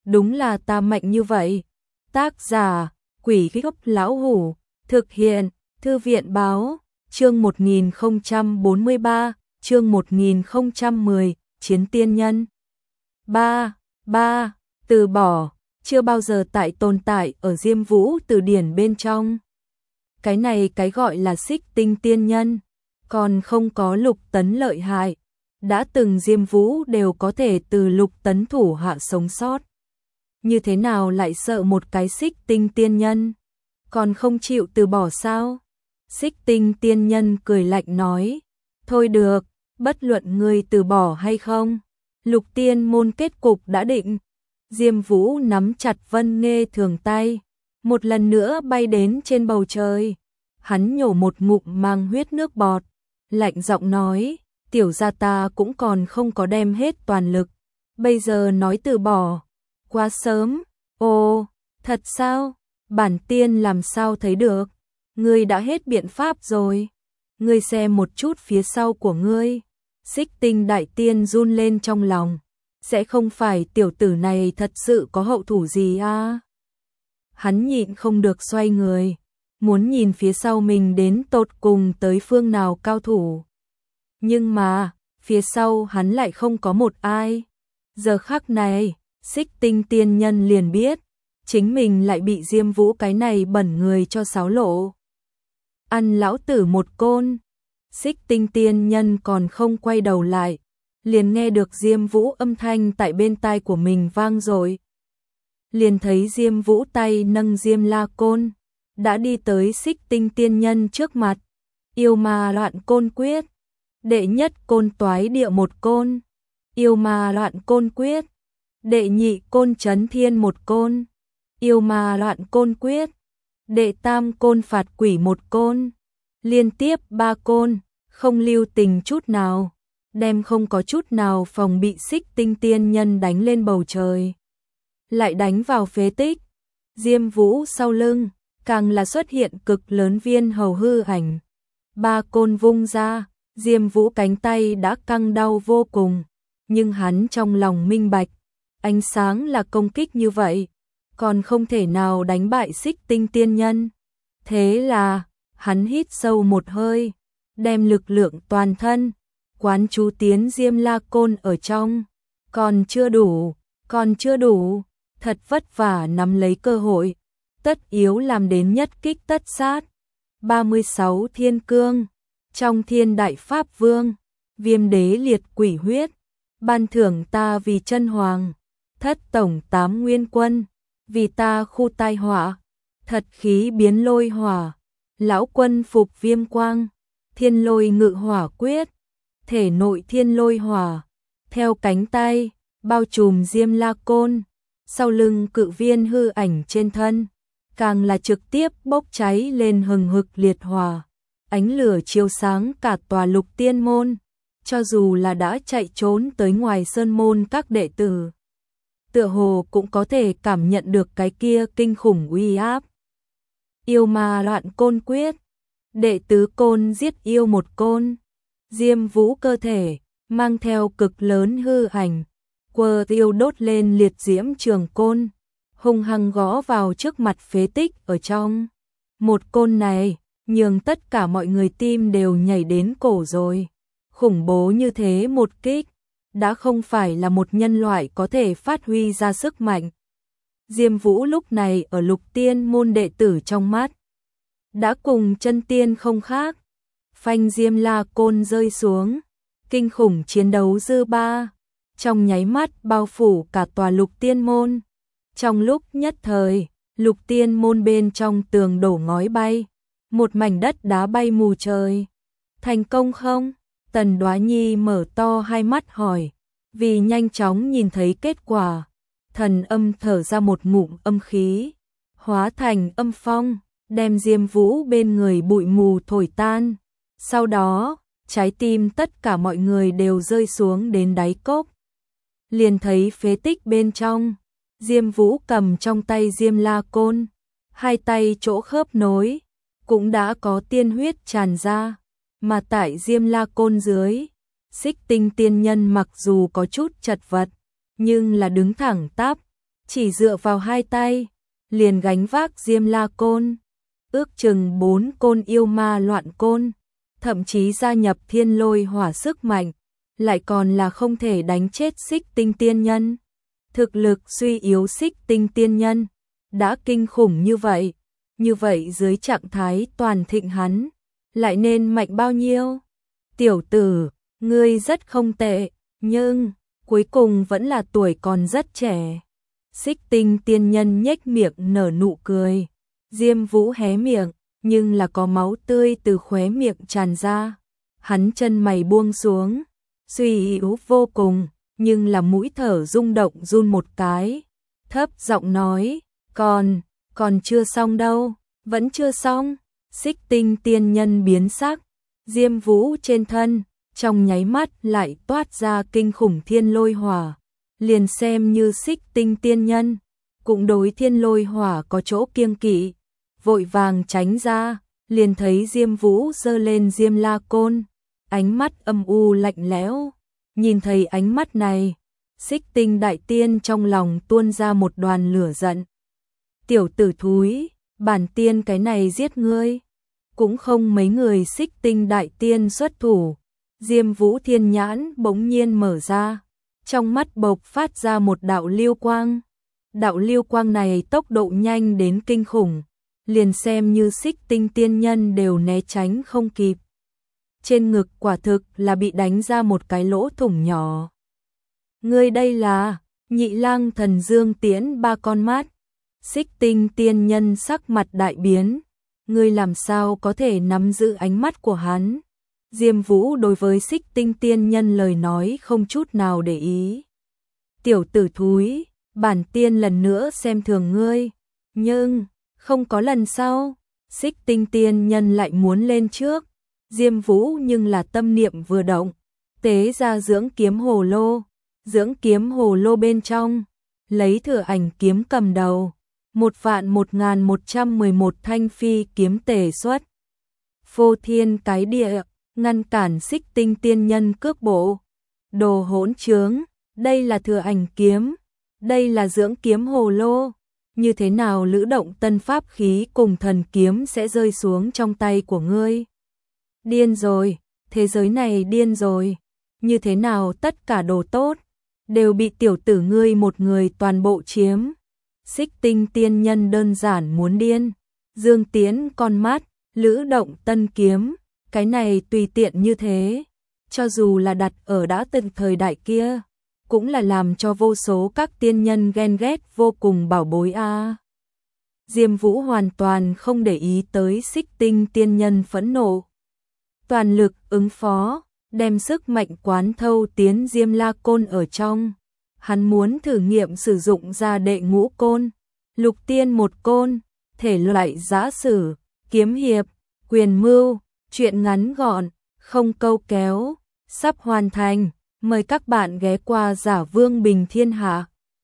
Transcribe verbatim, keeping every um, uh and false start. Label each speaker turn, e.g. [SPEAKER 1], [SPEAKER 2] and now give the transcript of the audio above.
[SPEAKER 1] đúng là ta mạnh như vậy. Tác giả, Quỷ Gốc Lão Hủ, thực hiện, Thư viện báo, chương một nghìn không trăm bốn mươi ba, chương một nghìn không trăm mười, Chiến Tiên Nhân. ba. ba. Từ bỏ, chưa bao giờ tại tồn tại ở Diêm Vũ từ điển bên trong. Cái này cái gọi là Xích Tinh Tiên Nhân, còn không có Lục Tấn lợi hại. Đã từng Diêm Vũ đều có thể từ Lục Tấn thủ hạ sống sót. Như thế nào lại sợ một cái Xích Tinh Tiên Nhân? Còn không chịu từ bỏ sao? Xích Tinh Tiên Nhân cười lạnh nói, thôi được, bất luận ngươi từ bỏ hay không, Lục Tiên môn kết cục đã định. Diêm Vũ nắm chặt Vân Nghê Thường tay, một lần nữa bay đến trên bầu trời. Hắn nhổ một ngụm mang huyết nước bọt, lạnh giọng nói, tiểu gia ta cũng còn không có đem hết toàn lực, bây giờ nói từ bỏ, quá sớm. Ồ, thật sao? Bản tiên làm sao thấy được? Ngươi đã hết biện pháp rồi. Ngươi xem một chút phía sau của ngươi. Xích Tinh đại tiên run lên trong lòng. Sẽ không phải tiểu tử này thật sự có hậu thủ gì à? Hắn nhịn không được xoay người, muốn nhìn phía sau mình đến tột cùng tới phương nào cao thủ. Nhưng mà, phía sau hắn lại không có một ai. Giờ khắc này, Xích Tinh Tiên Nhân liền biết, chính mình lại bị Diêm Vũ cái này bẩn người cho xáo lộ. Ăn lão tử một côn. Xích Tinh Tiên Nhân còn không quay đầu lại, liền nghe được Diêm Vũ âm thanh tại bên tai của mình vang rồi. Liền thấy Diêm Vũ tay nâng Diêm La Côn, đã đi tới Xích Tinh Tiên Nhân trước mặt. Yêu ma loạn côn quyết, đệ nhất côn toái địa một côn. Yêu ma loạn côn quyết, đệ nhị côn chấn thiên một côn. Yêu ma loạn côn quyết, đệ tam côn phạt quỷ một côn. Liên tiếp ba côn, không lưu tình chút nào, đem không có chút nào phòng bị Xích Tinh Tiên Nhân đánh lên bầu trời, lại đánh vào phế tích. Diêm Vũ sau lưng càng là xuất hiện cực lớn viên hầu hư ảnh. Ba côn vung ra, Diêm Vũ cánh tay đã căng đau vô cùng, nhưng hắn trong lòng minh bạch, ánh sáng là công kích như vậy, còn không thể nào đánh bại Xích Tinh Tiên Nhân. Thế là, hắn hít sâu một hơi, đem lực lượng toàn thân quán chú tiến Diêm La Côn ở trong. Còn chưa đủ, còn chưa đủ, thật vất vả nắm lấy cơ hội, tất yếu làm đến nhất kích tất sát. ba mươi sáu Thiên Cương, trong Thiên Đại Pháp Vương, Viêm Đế liệt quỷ huyết, ban thưởng ta vì chân hoàng, thất tổng tám nguyên quân, vì ta khu tai họa, thật khí biến lôi hỏa, lão quân phục viêm quang, thiên lôi ngự hỏa quyết, thể nội thiên lôi hỏa, theo cánh tay, bao trùm Diêm La Côn, sau lưng cự viên hư ảnh trên thân, càng là trực tiếp bốc cháy lên hừng hực liệt hỏa, ánh lửa chiếu sáng cả tòa Lục Tiên môn, cho dù là đã chạy trốn tới ngoài sơn môn các đệ tử, tựa hồ cũng có thể cảm nhận được cái kia kinh khủng uy áp. Yêu ma loạn côn quyết, đệ tứ côn giết yêu một côn. Diêm Vũ cơ thể mang theo cực lớn hư ảnh, quơ tiêu đốt lên liệt diễm trường côn, hung hăng gõ vào trước mặt phế tích ở trong. Một côn này, nhường tất cả mọi người tim đều nhảy đến cổ rồi. Khủng bố như thế một kích, đã không phải là một nhân loại có thể phát huy ra sức mạnh. Diêm Vũ lúc này ở Lục Tiên môn đệ tử trong mắt, đã cùng chân tiên không khác. Phanh Diêm La Côn rơi xuống, kinh khủng chiến đấu dư ba, trong nháy mắt bao phủ cả tòa Lục Tiên môn. Trong lúc nhất thời, Lục Tiên môn bên trong tường đổ ngói bay, một mảnh đất đá bay mù trời. Thành công không? Tần Đoá Nhi mở to hai mắt hỏi, vì nhanh chóng nhìn thấy kết quả. Thần âm thở ra một ngụm âm khí, hóa thành âm phong, đem Diêm Vũ bên người bụi mù thổi tan. Sau đó, trái tim tất cả mọi người đều rơi xuống đến đáy cốc. Liền thấy phế tích bên trong, Diêm Vũ cầm trong tay Diêm La Côn, hai tay chỗ khớp nối, cũng đã có tiên huyết tràn ra, mà tại Diêm La Côn dưới, Xích Tinh Tiên Nhân mặc dù có chút chật vật, nhưng là đứng thẳng tắp, chỉ dựa vào hai tay, liền gánh vác Diêm La Côn, ước chừng bốn côn yêu ma loạn côn, thậm chí gia nhập thiên lôi hỏa sức mạnh, lại còn là không thể đánh chết Xích Tinh Tiên Nhân. Thực lực suy yếu Xích Tinh Tiên Nhân đã kinh khủng như vậy, như vậy dưới trạng thái toàn thịnh hắn, lại nên mạnh bao nhiêu? Tiểu tử, ngươi rất không tệ, nhưng cuối cùng vẫn là tuổi còn rất trẻ. Xích Tinh Tiên Nhân nhếch miệng nở nụ cười, Diêm Vũ hé miệng, nhưng là có máu tươi từ khóe miệng tràn ra. Hắn chân mày buông xuống, suy yếu vô cùng, nhưng là mũi thở rung động run một cái, thấp giọng nói, còn, còn chưa xong đâu, vẫn chưa xong. Xích Tinh Tiên Nhân biến sắc, Diêm Vũ trên thân, trong nháy mắt lại toát ra kinh khủng thiên lôi hỏa, liền xem như Xích Tinh Tiên Nhân, cũng đối thiên lôi hỏa có chỗ kiêng kỵ, vội vàng tránh ra, liền thấy Diêm Vũ giơ lên Diêm La Côn, ánh mắt âm u lạnh lẽo. Nhìn thấy ánh mắt này, Xích Tinh Đại Tiên trong lòng tuôn ra một đoàn lửa giận. Tiểu tử thúi, bản tiên cái này giết ngươi, cũng không mấy người. Xích Tinh Đại Tiên xuất thủ, Diêm Vũ thiên nhãn bỗng nhiên mở ra, trong mắt bộc phát ra một đạo lưu quang. Đạo lưu quang này tốc độ nhanh đến kinh khủng, liền xem như Xích Tinh Tiên Nhân đều né tránh không kịp. Trên ngực quả thực là bị đánh ra một cái lỗ thủng nhỏ. Ngươi đây là Nhị Lang Thần Dương Tiễn ba con mắt. Xích Tinh Tiên Nhân sắc mặt đại biến, ngươi làm sao có thể nắm giữ ánh mắt của hắn? Diêm Vũ đối với Xích Tinh Tiên Nhân lời nói không chút nào để ý. Tiểu tử thúi, bản tiên lần nữa xem thường ngươi, nhưng không có lần sau. Xích Tinh Tiên Nhân lại muốn lên trước, Diêm Vũ nhưng là tâm niệm vừa động, tế ra dưỡng kiếm hồ lô, dưỡng kiếm hồ lô bên trong, lấy Thừa Ảnh kiếm cầm đầu, một vạn một ngàn một trăm mười một thanh phi kiếm tề xuất. Phô thiên cái địa, ngăn cản Xích Tinh Tiên Nhân cước bộ. Đồ hỗn trướng, đây là Thừa Ảnh kiếm, đây là dưỡng kiếm hồ lô. Như thế nào lữ động tân pháp khí cùng thần kiếm sẽ rơi xuống trong tay của ngươi? Điên rồi, thế giới này điên rồi. Như thế nào tất cả đồ tốt đều bị tiểu tử ngươi một người toàn bộ chiếm? Xích Tinh Tiên Nhân đơn giản muốn điên. Dương Tiễn con mắt, lữ động tân kiếm, cái này tùy tiện như thế, cho dù là đặt ở đã từng thời đại kia, cũng là làm cho vô số các tiên nhân ghen ghét vô cùng bảo bối a. À. Diêm Vũ hoàn toàn không để ý tới Xích Tinh Tiên Nhân phẫn nộ, toàn lực ứng phó, đem sức mạnh quán thâu tiến Diêm La Côn ở trong. Hắn muốn thử nghiệm sử dụng ra đệ ngũ côn, lục tiên một côn, thể loại giã sử, kiếm hiệp, quyền mưu, truyện ngắn gọn, không câu kéo, sắp hoàn thành. Mời các bạn ghé qua Giả Vương Bình Thiên Hạ.